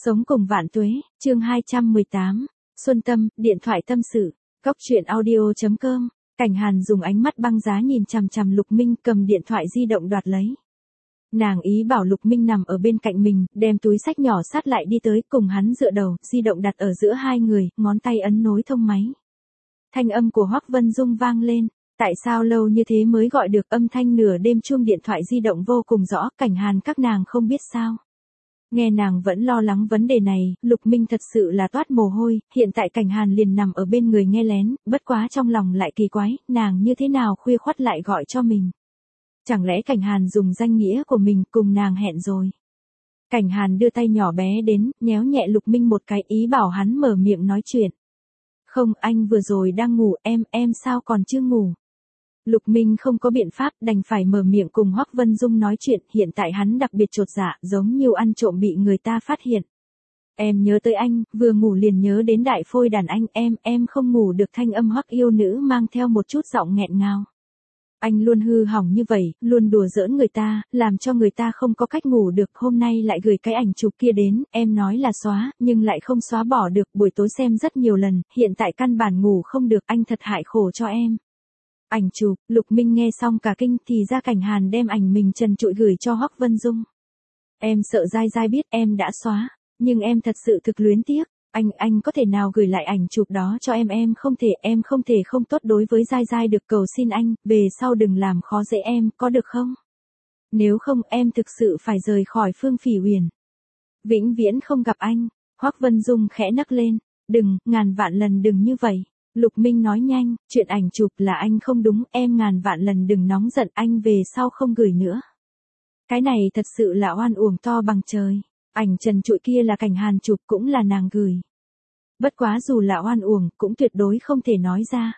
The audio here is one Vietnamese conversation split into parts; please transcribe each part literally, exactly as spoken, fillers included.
Sống cùng vạn tuế, chương hai trăm mười tám. Xuân Tâm, điện thoại tâm sự. Cóc truyện audio chấm com. Cảnh Hàn dùng ánh mắt băng giá nhìn chằm chằm Lục Minh, cầm điện thoại di động đoạt lấy. Nàng ý bảo Lục Minh nằm ở bên cạnh mình, đem túi xách nhỏ sát lại đi tới, cùng hắn dựa đầu, di động đặt ở giữa hai người, ngón tay ấn nối thông máy. Thanh âm của Hoắc Vân Dung vang lên. Tại sao lâu như thế mới gọi được? Âm thanh nửa đêm chuông điện thoại di động vô cùng rõ, Cảnh Hàn các nàng không biết sao. Nghe nàng vẫn lo lắng vấn đề này, Lục Minh thật sự là toát mồ hôi, hiện tại Cảnh Hàn liền nằm ở bên người nghe lén, bất quá trong lòng lại kỳ quái, nàng như thế nào khuya khoắt lại gọi cho mình. Chẳng lẽ Cảnh Hàn dùng danh nghĩa của mình cùng nàng hẹn rồi. Cảnh Hàn đưa tay nhỏ bé đến, nhéo nhẹ Lục Minh một cái, ý bảo hắn mở miệng nói chuyện. Không, anh vừa rồi đang ngủ, em, em sao còn chưa ngủ. Lục Minh không có biện pháp, đành phải mở miệng cùng Hoắc Vân Dung nói chuyện, hiện tại hắn đặc biệt chột dạ, giống như ăn trộm bị người ta phát hiện. Em nhớ tới anh, vừa ngủ liền nhớ đến đại phôi đàn anh, em, em không ngủ được. Thanh âm Hoắc yêu nữ mang theo một chút giọng nghẹn ngào. Anh luôn hư hỏng như vậy, luôn đùa giỡn người ta, làm cho người ta không có cách ngủ được. Hôm nay lại gửi cái ảnh chụp kia đến, em nói là xóa, nhưng lại không xóa bỏ được. Buổi tối xem rất nhiều lần, hiện tại căn bản ngủ không được, anh thật hại khổ cho em. Ảnh chụp, Lục Minh nghe xong cả kinh, thì ra Cảnh Hàn đem ảnh mình trần trụi gửi cho Hoắc Vân Dung. Em sợ Giai Giai biết em đã xóa, nhưng em thật sự thực luyến tiếc, anh, anh có thể nào gửi lại ảnh chụp đó cho em? Em không thể, em không thể không tốt đối với Giai Giai được, cầu xin anh, về sau đừng làm khó dễ em, có được không? Nếu không em thực sự phải rời khỏi Phương Phỉ Huyền. Vĩnh viễn không gặp anh. Hoắc Vân Dung khẽ nấc lên, đừng, ngàn vạn lần đừng như vậy. Lục Minh nói nhanh, chuyện ảnh chụp là anh không đúng, em ngàn vạn lần đừng nóng giận, anh về sau không gửi nữa. Cái này thật sự là oan uổng to bằng trời, ảnh trần trụi kia là Cảnh Hàn chụp, cũng là nàng gửi. Bất quá dù là oan uổng, cũng tuyệt đối không thể nói ra.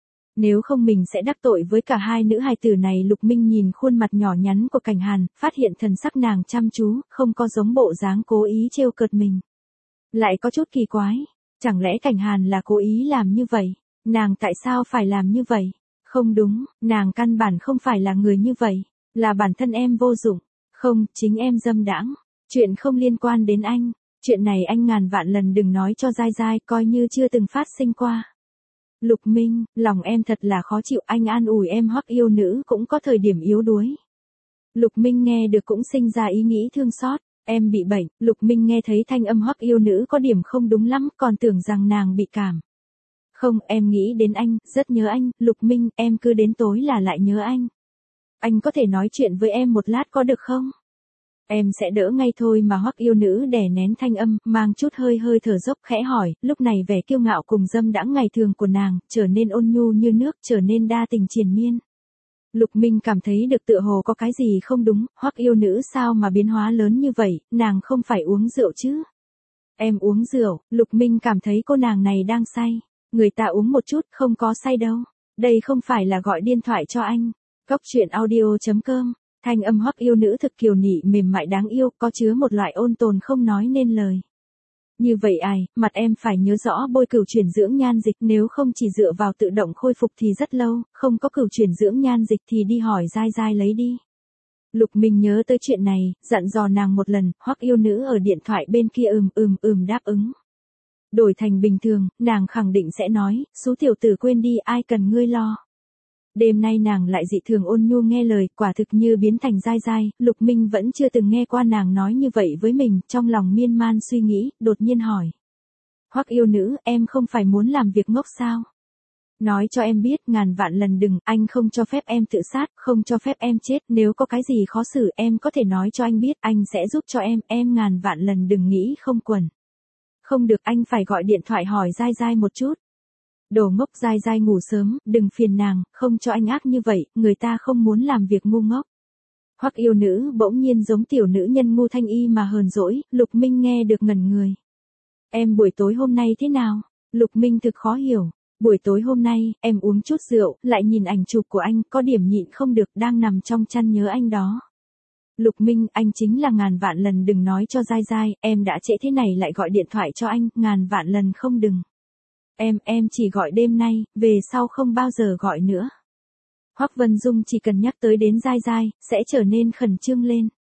Nếu không mình sẽ đắc tội với cả hai nữ hài tử này. Lục Minh nhìn khuôn mặt nhỏ nhắn của Cảnh Hàn, phát hiện thần sắc nàng chăm chú, không có giống bộ dáng cố ý trêu cợt mình. Lại có chút kỳ quái. Chẳng lẽ Cảnh Hàn là cố ý làm như vậy? Nàng tại sao phải làm như vậy? Không đúng, nàng căn bản không phải là người như vậy. Là bản thân em vô dụng. Không, chính em dâm đãng. Chuyện không liên quan đến anh. Chuyện này anh ngàn vạn lần đừng nói cho Giai Giai, coi như chưa từng phát sinh qua. Lục Minh, lòng em thật là khó chịu, anh an ủi em. Hoắc yêu nữ cũng có thời điểm yếu đuối. Lục Minh nghe được cũng sinh ra ý nghĩ thương xót. Em bị bệnh. Lục Minh nghe thấy thanh âm Hoắc yêu nữ có điểm không đúng lắm, còn tưởng rằng nàng bị cảm. Không, em nghĩ đến anh, rất nhớ anh. Lục Minh, em cứ đến tối là lại nhớ anh. Anh có thể nói chuyện với em một lát có được không? Em sẽ đỡ ngay thôi mà. Hoắc yêu nữ đè nén thanh âm, mang chút hơi hơi thở dốc, khẽ hỏi. Lúc này vẻ kiêu ngạo cùng dâm đãng ngày thường của nàng, trở nên ôn nhu như nước, trở nên đa tình triền miên. Lục Minh cảm thấy được tựa hồ có cái gì không đúng, Hoắc yêu nữ sao mà biến hóa lớn như vậy, nàng không phải uống rượu chứ? Em uống rượu. Lục Minh cảm thấy cô nàng này đang say. Người ta uống một chút, không có say đâu. Đây không phải là gọi điện thoại cho anh. Cóc truyện audio chấm com. Thanh âm Hoắc yêu nữ thực kiều nị mềm mại đáng yêu, có chứa một loại ôn tồn không nói nên lời. Như vậy ai, mặt em phải nhớ rõ bôi cửu chuyển dưỡng nhan dịch, nếu không chỉ dựa vào tự động khôi phục thì rất lâu, không có cửu chuyển dưỡng nhan dịch thì đi hỏi Giai Giai lấy đi. Lục Minh nhớ tới chuyện này, dặn dò nàng một lần. Hoắc yêu nữ ở điện thoại bên kia ừm ừm ừm đáp ứng. Đổi thành bình thường, nàng khẳng định sẽ nói, số tiểu tử quên đi, ai cần ngươi lo. Đêm nay nàng lại dị thường ôn nhu nghe lời, quả thực như biến thành Giai Giai. Lục Minh vẫn chưa từng nghe qua nàng nói như vậy với mình, trong lòng miên man suy nghĩ, đột nhiên hỏi. Hoắc yêu nữ, em không phải muốn làm việc ngốc sao? Nói cho em biết, ngàn vạn lần đừng, anh không cho phép em tự sát, không cho phép em chết, nếu có cái gì khó xử em có thể nói cho anh biết, anh sẽ giúp cho em, em ngàn vạn lần đừng nghĩ không quần. Không được, anh phải gọi điện thoại hỏi Giai Giai một chút. Đồ ngốc, Giai Giai ngủ sớm, đừng phiền nàng, không cho anh ác như vậy, người ta không muốn làm việc ngu ngốc. Hoắc yêu nữ bỗng nhiên giống tiểu nữ nhân ngu thanh y mà hờn dỗi. Lục Minh nghe được ngẩn người. Em buổi tối hôm nay thế nào? Lục Minh thực khó hiểu. Buổi tối hôm nay, em uống chút rượu, lại nhìn ảnh chụp của anh, có điểm nhịn không được, đang nằm trong chăn nhớ anh đó. Lục Minh, anh chính là ngàn vạn lần đừng nói cho Giai Giai, em đã trễ thế này lại gọi điện thoại cho anh, ngàn vạn lần không đừng. Em, em chỉ gọi đêm nay, về sau không bao giờ gọi nữa. Hoắc Vân Dung chỉ cần nhắc tới đến Giai Giai, sẽ trở nên khẩn trương lên.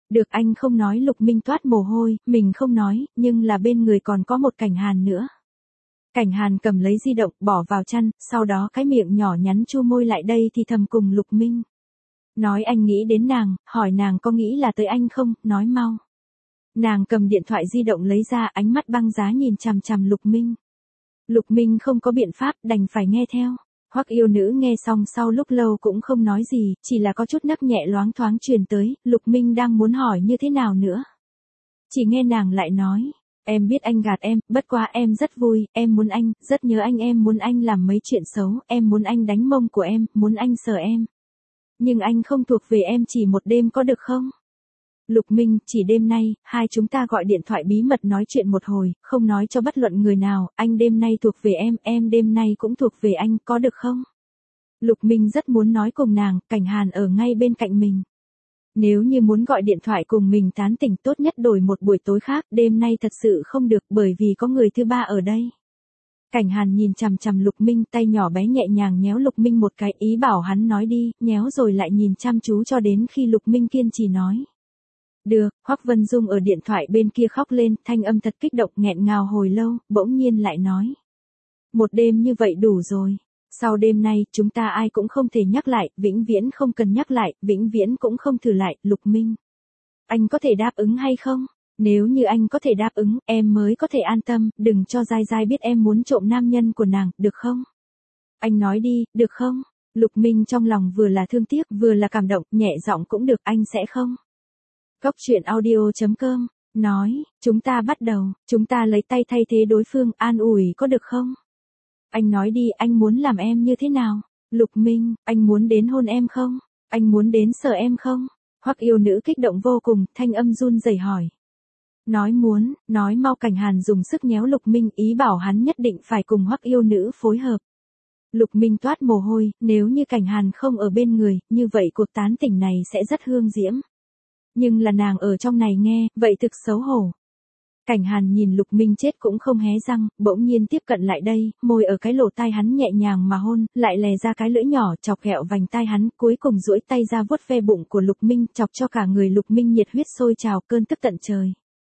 Được anh không nói. Lục Minh toát mồ hôi, mình không nói, nhưng là bên người còn có một Cảnh Hàn nữa. Cảnh Hàn cầm lấy di động, bỏ vào chăn, sau đó cái miệng nhỏ nhắn chu môi lại đây thì thầm cùng Lục Minh. Nói anh nghĩ đến nàng, hỏi nàng có nghĩ là tới anh không, nói mau. Nàng cầm điện thoại di động lấy ra, ánh mắt băng giá nhìn chằm chằm Lục Minh. Lục Minh không có biện pháp, đành phải nghe theo. Hoắc yêu nữ nghe xong sau lúc lâu cũng không nói gì, chỉ là có chút nấc nhẹ loáng thoáng truyền tới, Lục Minh đang muốn hỏi như thế nào nữa. Chỉ nghe nàng lại nói, em biết anh gạt em, bất quá em rất vui, em muốn anh, rất nhớ anh, em muốn anh làm mấy chuyện xấu, em muốn anh đánh mông của em, muốn anh sờ em. Nhưng anh không thuộc về em chỉ một đêm có được không? Lục Minh, chỉ đêm nay, hai chúng ta gọi điện thoại bí mật nói chuyện một hồi, không nói cho bất luận người nào, anh đêm nay thuộc về em, em đêm nay cũng thuộc về anh, có được không? Lục Minh rất muốn nói cùng nàng, Cảnh Hàn ở ngay bên cạnh mình. Nếu như muốn gọi điện thoại cùng mình tán tỉnh tốt nhất đổi một buổi tối khác, đêm nay thật sự không được bởi vì có người thứ ba ở đây. Cảnh Hàn nhìn chằm chằm Lục Minh, tay nhỏ bé nhẹ nhàng nhéo Lục Minh một cái, ý bảo hắn nói đi, nhéo rồi lại nhìn chăm chú cho đến khi Lục Minh kiên trì nói. Được, Hoắc Vân Dung ở điện thoại bên kia khóc lên, thanh âm thật kích động nghẹn ngào hồi lâu, bỗng nhiên lại nói. Một đêm như vậy đủ rồi. Sau đêm nay, chúng ta ai cũng không thể nhắc lại, vĩnh viễn không cần nhắc lại, vĩnh viễn cũng không thử lại, Lục Minh. Anh có thể đáp ứng hay không? Nếu như anh có thể đáp ứng, em mới có thể an tâm, đừng cho Giai Giai biết em muốn trộm nam nhân của nàng, được không? Anh nói đi, được không? Lục Minh trong lòng vừa là thương tiếc, vừa là cảm động, nhẹ giọng cũng được, anh sẽ không? Cốc truyện audio chấm com, nói, chúng ta bắt đầu, chúng ta lấy tay thay thế đối phương, an ủi có được không? Anh nói đi, anh muốn làm em như thế nào? Lục Minh, anh muốn đến hôn em không? Anh muốn đến sờ em không? Hoắc yêu nữ kích động vô cùng, thanh âm run rẩy hỏi. Nói muốn, nói mau. Cảnh Hàn dùng sức nhéo Lục Minh, ý bảo hắn nhất định phải cùng Hoắc yêu nữ phối hợp. Lục Minh toát mồ hôi, nếu như Cảnh Hàn không ở bên người, như vậy cuộc tán tỉnh này sẽ rất hương diễm. Nhưng là nàng ở trong này nghe, vậy thực xấu hổ. Cảnh Hàn nhìn Lục Minh chết cũng không hé răng, bỗng nhiên tiếp cận lại đây, môi ở cái lỗ tai hắn nhẹ nhàng mà hôn, lại lè ra cái lưỡi nhỏ chọc ghẹo vành tai hắn, cuối cùng duỗi tay ra vuốt ve bụng của Lục Minh, chọc cho cả người Lục Minh nhiệt huyết sôi trào, cơn tức tận trời.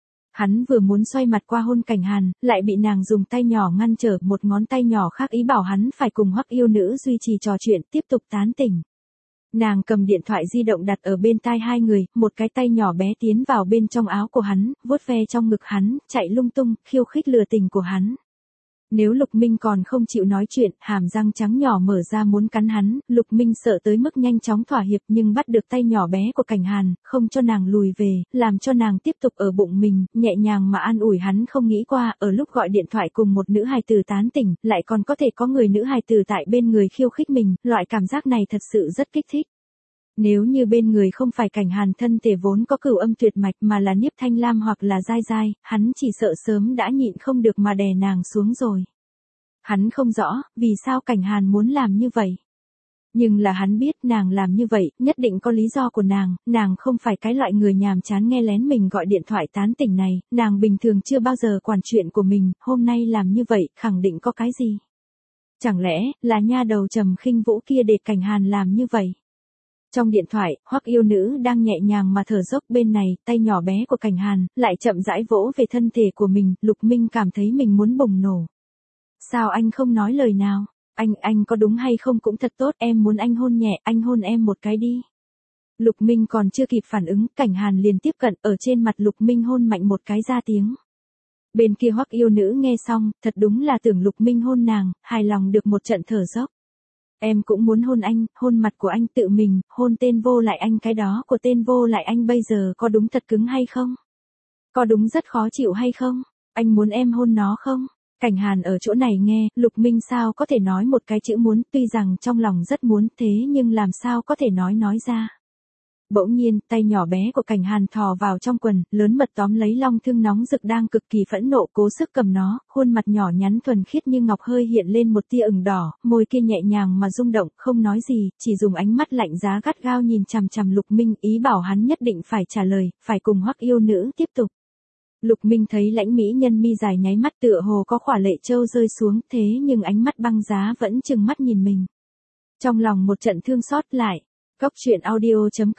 Hắn vừa muốn xoay mặt qua hôn Cảnh Hàn, lại bị nàng dùng tay nhỏ ngăn trở, một ngón tay nhỏ khác ý bảo hắn phải cùng Hoắc yêu nữ duy trì trò chuyện, tiếp tục tán tỉnh. Nàng cầm điện thoại di động đặt ở bên tai hai người, một cái tay nhỏ bé tiến vào bên trong áo của hắn, vuốt ve trong ngực hắn, chạy lung tung, khiêu khích lừa tình của hắn. Nếu Lục Minh còn không chịu nói chuyện, hàm răng trắng nhỏ mở ra muốn cắn hắn, Lục Minh sợ tới mức nhanh chóng thỏa hiệp nhưng bắt được tay nhỏ bé của Cảnh Hàn, không cho nàng lùi về, làm cho nàng tiếp tục ở bụng mình, nhẹ nhàng mà an ủi hắn không nghĩ qua, ở lúc gọi điện thoại cùng một nữ hài tử tán tỉnh, lại còn có thể có người nữ hài tử tại bên người khiêu khích mình, loại cảm giác này thật sự rất kích thích. Nếu như bên người không phải Cảnh Hàn thân thể vốn có cửu âm tuyệt mạch mà là Niếp Thanh Lam hoặc là Giai Giai, hắn chỉ sợ sớm đã nhịn không được mà đè nàng xuống rồi. Hắn không rõ, vì sao Cảnh Hàn muốn làm như vậy. Nhưng là hắn biết nàng làm như vậy, nhất định có lý do của nàng, nàng không phải cái loại người nhàm chán nghe lén mình gọi điện thoại tán tỉnh này, nàng bình thường chưa bao giờ quản chuyện của mình, hôm nay làm như vậy, khẳng định có cái gì. Chẳng lẽ, là nha đầu Trầm Khinh Vũ kia để Cảnh Hàn làm như vậy. Trong điện thoại, Hoắc yêu nữ đang nhẹ nhàng mà thở dốc bên này, tay nhỏ bé của Cảnh Hàn, lại chậm rãi vỗ về thân thể của mình, Lục Minh cảm thấy mình muốn bùng nổ. Sao anh không nói lời nào? Anh, anh có đúng hay không cũng thật tốt, em muốn anh hôn nhẹ, anh hôn em một cái đi. Lục Minh còn chưa kịp phản ứng, Cảnh Hàn liền tiếp cận, ở trên mặt Lục Minh hôn mạnh một cái ra tiếng. Bên kia Hoắc yêu nữ nghe xong, thật đúng là tưởng Lục Minh hôn nàng, hài lòng được một trận thở dốc. Em cũng muốn hôn anh, hôn mặt của anh tự mình, hôn tên vô lại anh, cái đó của tên vô lại anh bây giờ có đúng thật cứng hay không? Có đúng rất khó chịu hay không? Anh muốn em hôn nó không? Cảnh Hàn ở chỗ này nghe, Lục Minh sao có thể nói một cái chữ muốn, tuy rằng trong lòng rất muốn thế nhưng làm sao có thể nói nói ra. Bỗng nhiên, tay nhỏ bé của Cảnh Hàn thò vào trong quần, lớn mật tóm lấy long thương nóng rực đang cực kỳ phẫn nộ, cố sức cầm nó, khuôn mặt nhỏ nhắn thuần khiết như ngọc hơi hiện lên một tia ửng đỏ, môi kia nhẹ nhàng mà rung động, không nói gì, chỉ dùng ánh mắt lạnh giá gắt gao nhìn chằm chằm Lục Minh, ý bảo hắn nhất định phải trả lời, phải cùng Hoắc yêu nữ tiếp tục. Lục Minh thấy lãnh mỹ nhân mi dài nháy mắt tựa hồ có khỏa lệ châu rơi xuống, thế nhưng ánh mắt băng giá vẫn trừng mắt nhìn mình. Trong lòng một trận thương xót lại. Cốc truyện audio chấm com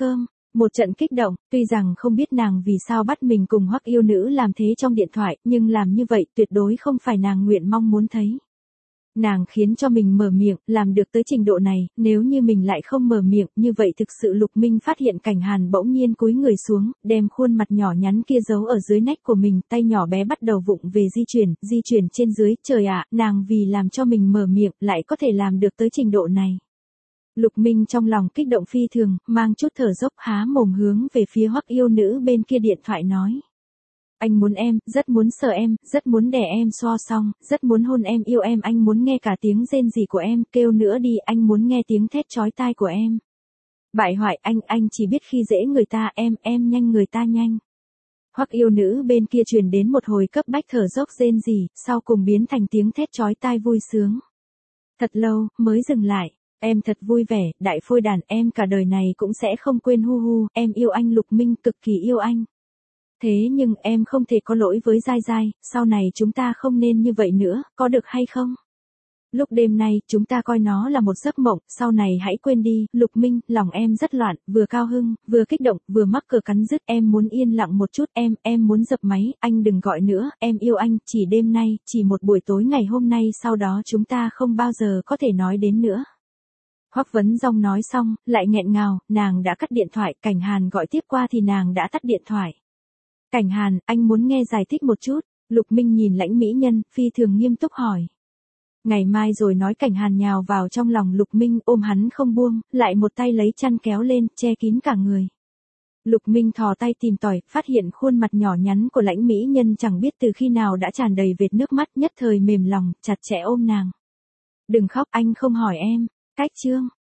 Một trận kích động, tuy rằng không biết nàng vì sao bắt mình cùng Hoắc yêu nữ làm thế trong điện thoại, nhưng làm như vậy tuyệt đối không phải nàng nguyện mong muốn thấy. Nàng khiến cho mình mở miệng, làm được tới trình độ này, nếu như mình lại không mở miệng, như vậy thực sự Lục Minh phát hiện Cảnh Hàn bỗng nhiên cúi người xuống, đem khuôn mặt nhỏ nhắn kia giấu ở dưới nách của mình, tay nhỏ bé bắt đầu vụng về di chuyển, di chuyển trên dưới, trời ạ, nàng vì làm cho mình mở miệng, lại có thể làm được tới trình độ này. Lục Minh trong lòng kích động phi thường, mang chút thở dốc há mồm hướng về phía Hoắc yêu nữ bên kia điện thoại nói. Anh muốn em, rất muốn sờ em, rất muốn đè em so xong, rất muốn hôn em, yêu em, anh muốn nghe cả tiếng rên rỉ của em, kêu nữa đi, anh muốn nghe tiếng thét chói tai của em. Bại hoại, anh, anh chỉ biết khi dễ người ta, em, em nhanh người ta nhanh. Hoắc yêu nữ bên kia truyền đến một hồi cấp bách thở dốc rên rỉ, sau cùng biến thành tiếng thét chói tai vui sướng. Thật lâu, mới dừng lại. Em thật vui vẻ, đại phôi đàn, em cả đời này cũng sẽ không quên hu hu, em yêu anh Lục Minh, cực kỳ yêu anh. Thế nhưng em không thể có lỗi với Giai Giai, sau này chúng ta không nên như vậy nữa, có được hay không? Lúc đêm nay, chúng ta coi nó là một giấc mộng, sau này hãy quên đi, Lục Minh, lòng em rất loạn, vừa cao hưng, vừa kích động, vừa mắc cờ cắn rứt, em muốn yên lặng một chút, em, em muốn dập máy, anh đừng gọi nữa, em yêu anh, chỉ đêm nay, chỉ một buổi tối ngày hôm nay, sau đó chúng ta không bao giờ có thể nói đến nữa. Hoắc Vấn Dong nói xong, lại nghẹn ngào, nàng đã cắt điện thoại, Cảnh Hàn gọi tiếp qua thì nàng đã tắt điện thoại. Cảnh Hàn, anh muốn nghe giải thích một chút, Lục Minh nhìn lãnh mỹ nhân, phi thường nghiêm túc hỏi. Ngày mai rồi nói. Cảnh Hàn nhào vào trong lòng Lục Minh, ôm hắn không buông, lại một tay lấy chăn kéo lên, che kín cả người. Lục Minh thò tay tìm tòi, phát hiện khuôn mặt nhỏ nhắn của lãnh mỹ nhân chẳng biết từ khi nào đã tràn đầy vệt nước mắt, nhất thời mềm lòng, chặt chẽ ôm nàng. Đừng khóc, anh không hỏi em. Cách chương